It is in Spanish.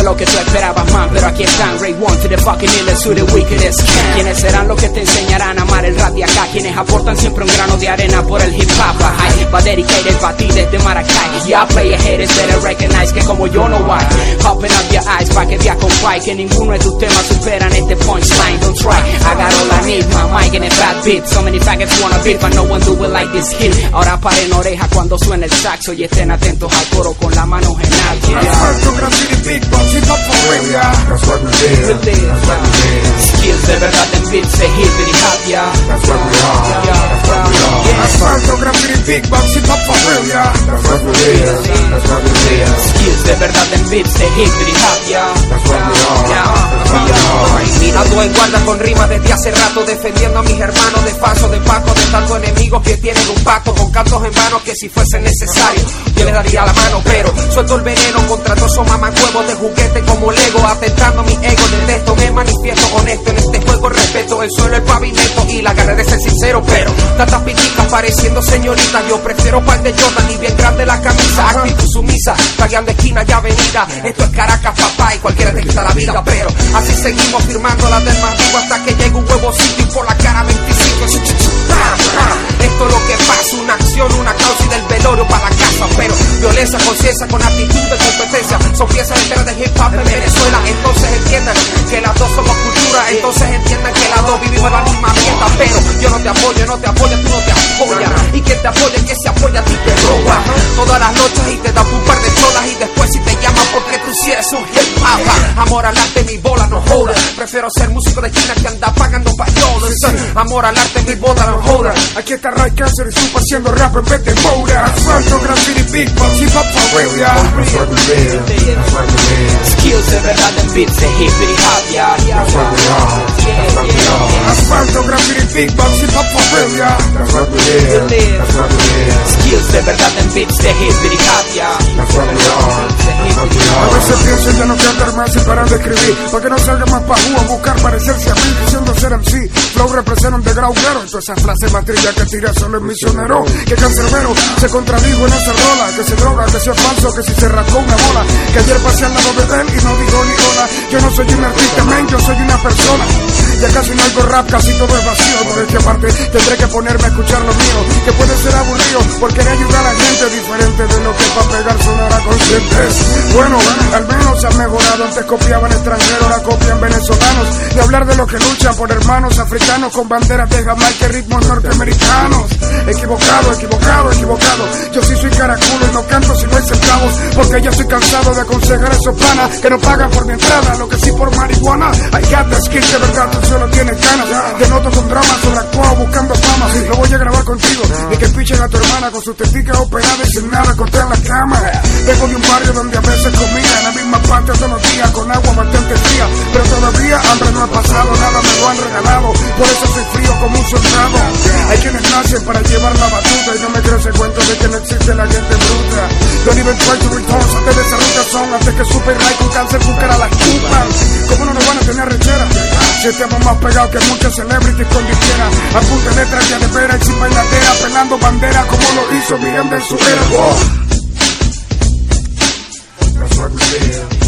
lo que tú esperabas, man, pero aquí están Ray One to the fucking illest, to the wickedest. ¿Quiénes serán los que te enseñarán a amar el rap de acá? Quienes aportan siempre un grano de arena por el hip hop. Va dedicated pa' ti desde Maracay. Ya play ahead, better recognize que como yo no hay. Open up your eyes pa' que te acompañe, que ninguno de tus temas superan este punchline. Don't try, I got all I need, my mic and a fat beat. So many faggots wanna beat, but no one do it like this kid. Ahora paren oreja cuando suena el saxo y estén atentos al coro con la mano en alto. Asfalto, graffiti, big box, hip hop for real, yeah. That's what we did. That's what we did. Skills de verdad en beats de hippity hop, yeah. That's what we are. That's what we are. Asfalto, graffiti, big box, hip hop for real, yeah. That's what we did. That's what we did. Skills de verdad en beats de hippity hop, yeah. That's what we are. Ando en guarda con rima desde hace rato, defendiendo a mis hermanos de paso, de Paco, de tantos enemigos que tienen un pacto con cantos en vano que si fuese necesario yo les daría la mano, pero suelto el veneno contra todos esos mamacuevos de juguete como Lego, atentando mi ego del texto, me manifiesto honesto en este juego, respeto el suelo, el pavimento y la garra de ser sincero, pero tantas piticas pareciendo señoritas, yo prefiero par de Jordan y bien grande la camisa, actitud sumisa, tagueando esquina y avenida, esto es Caracas, papá, y cualquiera te quita la vida, pero así seguimos firmando la del más vivo hasta que llegue un huevocito y por la cara 25. Esto es lo que pasa, una acción, una causa y del velorio para la casa, pero violencia, conciencia con actitud de competencia son piezas enteras de hip hop en Venezuela. Entonces entiendan que las dos somos cultura, entonces entiendan que las dos vivimos la misma mierda, pero yo no te apoyo, tú no te apoyas, y quien te apoya, que se apoya a ti te roba todas las noches y te da un par de cholas y después si te llaman porque tú sí eres un hip hop. Amor al arte, mi bola no joda, prefiero ser músico de China que anda pagando payolas. Amor al arte, mi bola no joda. Aquí está Ray Cáncer y Supa haciendo rap en vez de moda. Asfalto, graffiti, big box, hip hop for real, yeah. That's what we did. That's what we did. Skills de verdad en beats de hippity hop, yeah. That's what we are. That's what we are. Asfalto, graffiti, big box, hip hop for real, yeah. That's what we did. That's what we did. Skills de verdad en beats de hippity hop, yeah. That's what we are. That's what we are. A veces pienso ya no cantar más y parar de escribir, para que no salga más pajú a buscar parecerse a mí diciendo ser MC. Flow representa un degrauguero y todas esas frases matrillas que tira solo el misionero. Que Cancerbero se contradijo en esa rola, que se droga, que sea falso, que si se rascó una bola, que ayer pasé al lado de él y no digo ni hola. Yo no soy un artista, men, yo soy una persona. Ya casi no hago rap, casi todo es vacío. Por esta parte tendré que ponerme a escuchar lo mío, que puede ser aburrido por querer ayudar a la gente diferente de lo que para pegar sonará conscientes. Bueno, al menos ha mejorado. Antes copiaban extranjeros, ahora copian venezolanos. Y hablar de los que luchan por hermanos africanos con banderas de Jamaica y ritmos norteamericanos. Equivocado, equivocado, equivocado. Yo sí soy caraculo y no canto si no hay centavos, porque ya estoy cansado de aconsejar a esos panas que no pagan por mi entrada, lo que sí por marihuana. I got the skill, de verdad tú solo tienes ganas. Te noto con drama, sobreactuado buscando fama. Lo voy a grabar contigo y que pichen a tu hermana con sus testicas operadas y sin nada corté en la cama. Vengo de un barrio donde a veces comía en la misma parte todos los días con agua bastante fría, pero todavía hambre no ha pasado, nada me lo han regalado, por eso soy frío como un soldado. Hay quienes nacen para llevar la batuta y no me creo ese cuento de que no existe la gente bruta. Don't even try to return, antes de esa ruta son, antes que Super Ray con cáncer buscara las culpas. ¿Cómo no nos van a tener rechera? Si estamos más pegados que muchas celebrities con disquera, a punta de letra ya de vera y sin bailadera, pelando bandera como lo hizo Miriam de su era. That's what we did.